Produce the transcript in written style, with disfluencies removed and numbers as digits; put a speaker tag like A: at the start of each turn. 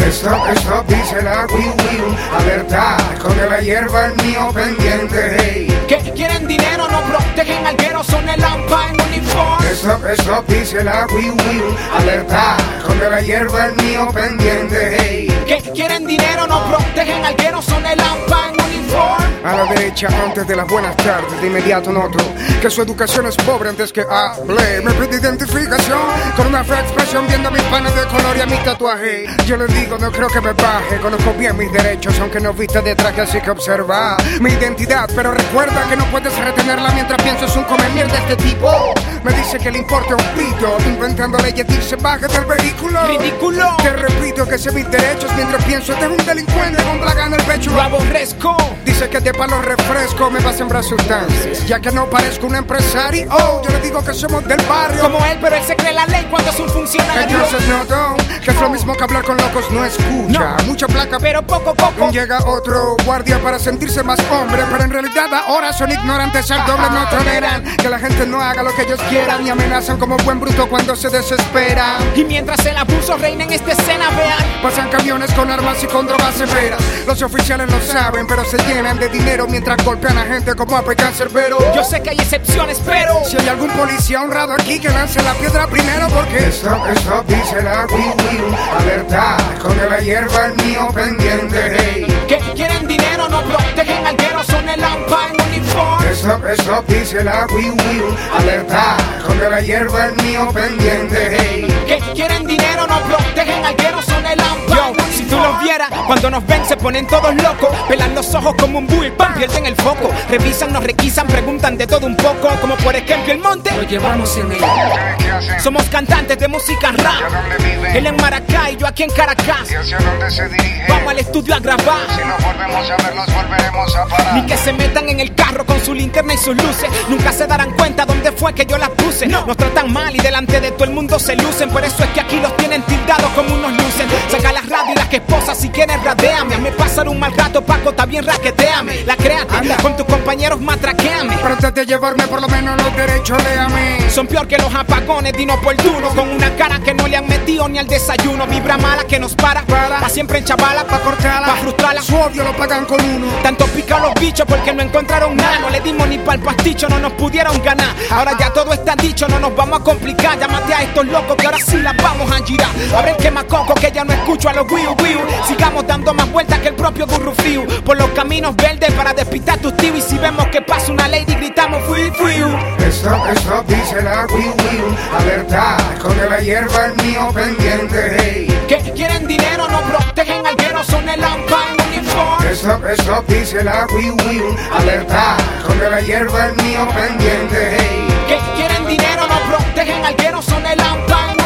A: Stop, dice la wiu, alerta, esconde la hierba el mío pendiente, hey.
B: Que quieren dinero, no protegen al guero, son el AMPA en uniforme.
A: Stop, dice la wiu, alerta, esconde la hierba el mío pendiente, hey.
B: Que quieren dinero, no protegen al guero, son el AMPA en uniforme.
A: A la derecha antes de las buenas tardes, de inmediato noto que su educación es pobre antes que hable. Me pide identificación con una fea expresión viendo mis panes de color y a mi tatuaje. Yo le digo, no creo que me baje, conozco bien mis derechos, aunque no viste de traje, así que observa mi identidad, pero recuerda que no puedes retenerla mientras piensas un come mierda de este tipo. Me dice que le importa un pito, inventando leyes, dice baje del vehículo.
B: ¡Ridículo!
A: Te repito que sé mis derechos mientras pienso este es un delincuente con plaga en el pecho.
B: Lo aborrezco.
A: Dice que de palo refresco me va a sembrar sustancias, ya que no parezco un empresario. Oh, yo le digo que somos del barrio
B: como él, pero él se cree la ley cuando es un funcionario.
A: Entonces noto que es lo mismo que hablar con locos, no escucha.
B: No.
A: Mucha placa,
B: pero poco.
A: Llega otro guardia para sentirse más hombre, pero en realidad ahora son ignorantes al doble. No toleran que la gente no haga lo que ellos quieran y amenazan como buen bruto cuando se desespera.
B: Y mientras el abuso reina en esta escena, vean,
A: pasan camiones con armas y con drogas severas. Los oficiales lo saben, pero se llenan de dinero mientras golpean a gente como a Pecan Cerbero.
B: Yo sé que hay excepciones, pero
A: si hay algún policía honrado aquí, que lance la piedra primero, porque stop, dice la wiu, alerta, esconde la hierba el mío pendiente, hey.
B: Que quieren dinero, no protegen al guero, son el AMPA en uniforme.
A: Stop, dice la wiu, alerta, esconde la hierba el mío pendiente, hey.
B: Que quieren dinero, no protegen al guero, son el AMPA. Yo, si tú los vieras, cuando nos ven se ponen todos locos, pelan los ojos como un bull, pam, pierden el foco, revisan, nos requisan, preguntan de todo un poco, como por ejemplo el monte,
C: lo llevamos en el...
B: Somos cantantes de música rap. Él en Maracay, yo aquí en Caracas.
A: ¿Y hacia dónde se dirige?
B: Vamos al estudio a grabar.
A: Si nos volvemos a ver, los volveremos a parar.
B: Ni que se metan en el carro con su linterna y sus luces. Nunca se darán cuenta dónde fue que yo las puse. Nos tratan mal y delante de todo el mundo se lucen. Por eso es que aquí los tienen tildados como unos lucen. Saca las radios y las que esposas si quieres radéame. Hazme pasar un mal rato, Paco, está bien raqueteame. La créate, con tus compañeros matraqueame.
A: Pero antes de llevarme por lo menos los derechos, léame.
B: Son peor que los apagones de inoportuno, con una cara que no le han metido ni al desayuno. Vibra mala que nos para siempre en chavala,
A: pa' cortarla,
B: pa' frustrarla.
A: Su odio lo pagan con uno.
B: Tanto pica los bichos porque no encontraron nada. No le dimos ni pa'l pasticho, no nos pudieron ganar. Ahora ya todo está dicho, no nos vamos a complicar. Llámate a estos locos que ahora sí las vamos a girar. Abre el quemacoco que ya no escucho a los wiu. Sigamos dando más vueltas que el propio Gurrufiu por los caminos verdes para despistar tus tíos. Y si vemos que pasa una lady gritamos fiu.
A: Stop, dice la wiu, alerta, esconde la hierba el mío pendiente, hey.
B: Que quieren dinero, no protegen al guero, son el AMPA en uniforme.
A: Stop, dice la wiu, alerta, esconde la hierba el mío pendiente, hey.
B: Que quieren dinero, no protegen al guero, son el AMPA en